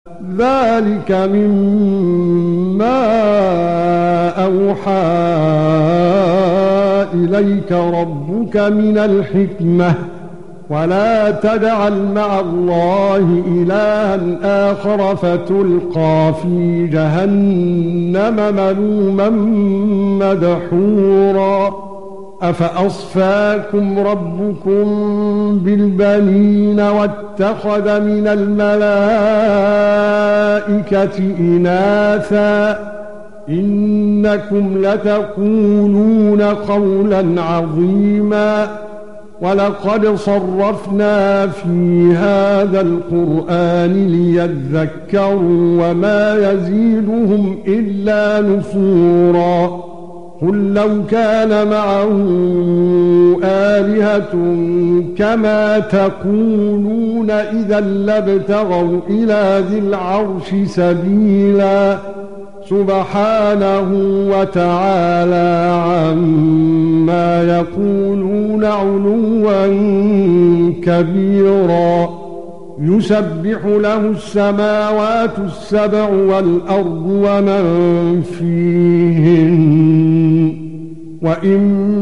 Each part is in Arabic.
ذلك مما أوحى إليك ربك من الحكمة ولا تجعل مع الله إلها آخر فتلقى في جهنم ملوما مدحورا أفأصفاكم ربكم بالبنين واتخذ من الملائكة إناثا إنكم لتقولون قولا عظيما ولقد صرفنا في هذا القرآن ليذكروا وما يزيدهم إلا نفورا قل لو كان معه آلهة كما تقولون إذا لابتغوا إلى ذي العرش سبيلا سبحانه وتعالى عما يقولون علوا كبيرا يسبح له السماوات السبع والأرض ومن فيهن وإن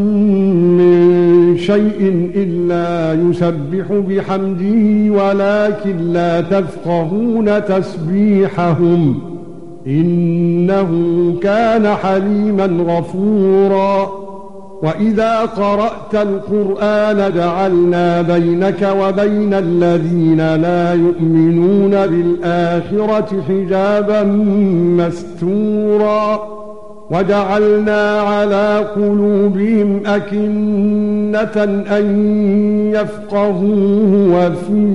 من شيء إلا يسبح بحمده ولكن لا تفقهون تسبيحهم إنه كان حليما غفورا وإذا قرأت القرآن جعلنا بينك وبين الذين لا يؤمنون بالآخرة حجابا مستورا وجعلنا على قلوبهم أكنة أن يفقهوه وفي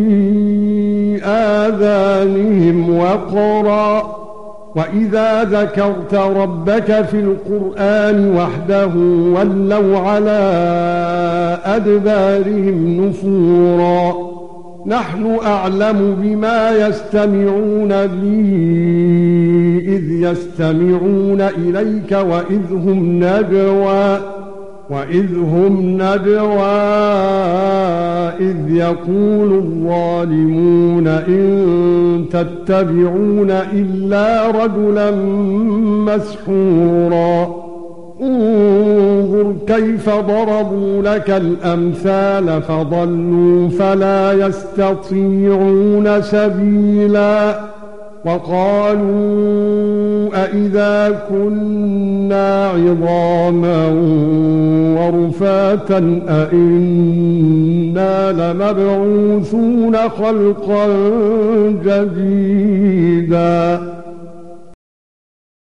آذانهم وقرا وإذا ذكرت ربك في القرآن وحده ولوا على أدبارهم نفورا نحن أعلم بما يستمعون به إذ يستمعون إليك وإذ هم نجوى إذ يقول الظالمون إن تتبعون إلا رجلا مسحورا انظر كيف ضربوا لك الأمثال فضلوا فلا يستطيعون سبيلا وقالوا أإذا كنا عظاما ورفاتا أإنا لمبعوثون خلقا جديدا